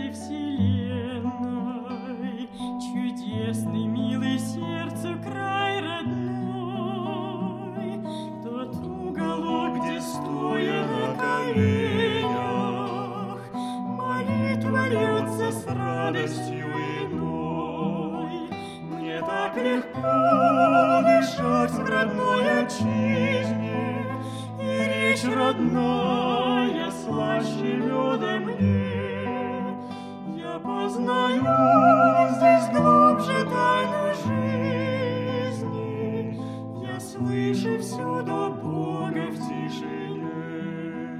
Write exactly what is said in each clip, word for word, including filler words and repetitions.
этой вселенной, чудесный, милый сердцу край родной, тот уголок, где, стоя на коленях, молитва льется с радостью иной. Мне так легко дышать в родной отчизне, и речь родная слаще меда мне. Я познаю здесь глубже тайну жизни, я слышу всюду Бога в тишине.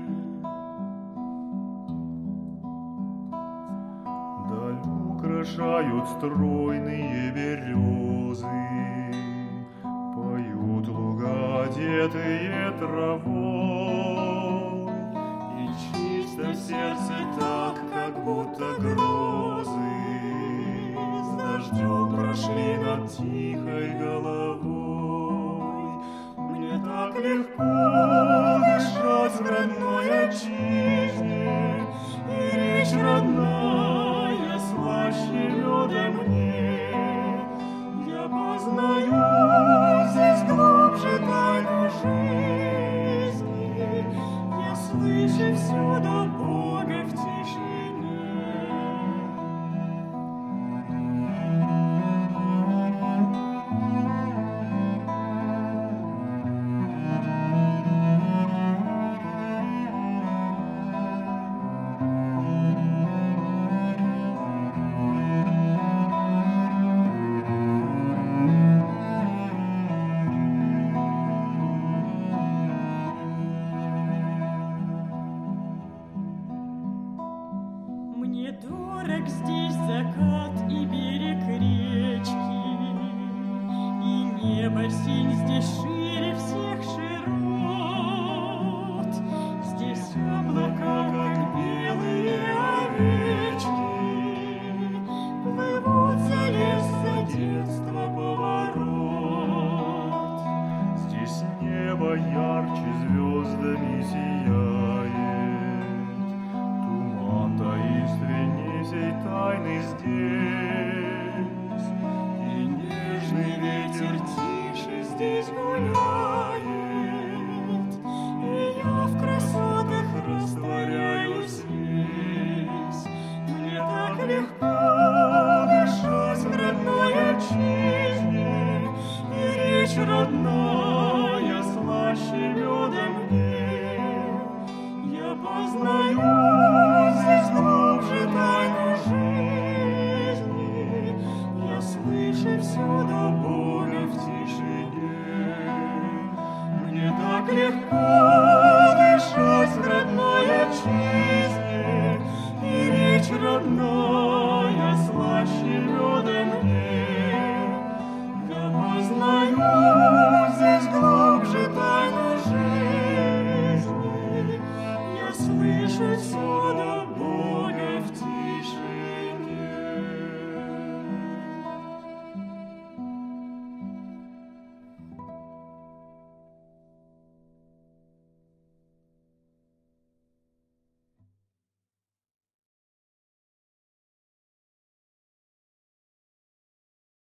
Даль украшают стройные березы, поют луга, одетые травой, и чисто в сердце так, как будто грозы с дождем прошли над тихой головой. Мне так легко дышать в родной отчизне, и речь родная слаще меда мне. Я познаю здесь глубже тайну жизни, я слышу всюду Бога в тишине. Мне дорог здесь закат и берег речки, и небо синь здесь шире всех широт. Здесь облака, как белые овечки, плывут за лес, за детство поворот. Здесь небо ярче звездами сияет, туман таинственней всей тайны здесь, и нежный ветер тише здесь гуляет, и я в красотах растворяюсь здесь. Мне так легко дышать в родной отчизне, и речь родная